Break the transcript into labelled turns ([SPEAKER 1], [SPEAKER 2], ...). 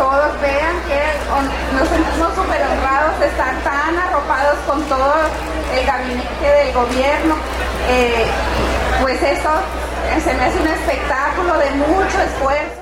[SPEAKER 1] todos vean que nos sentimos súper honrados de estar tan arropados con todo el gabinete del gobierno. Pues esto se me hace un espectáculo de mucho esfuerzo.